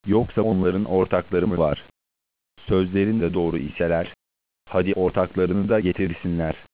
Yoksa onların ortakları mı var? Sözlerin de doğru iseler, hadi ortaklarını da getirsinler.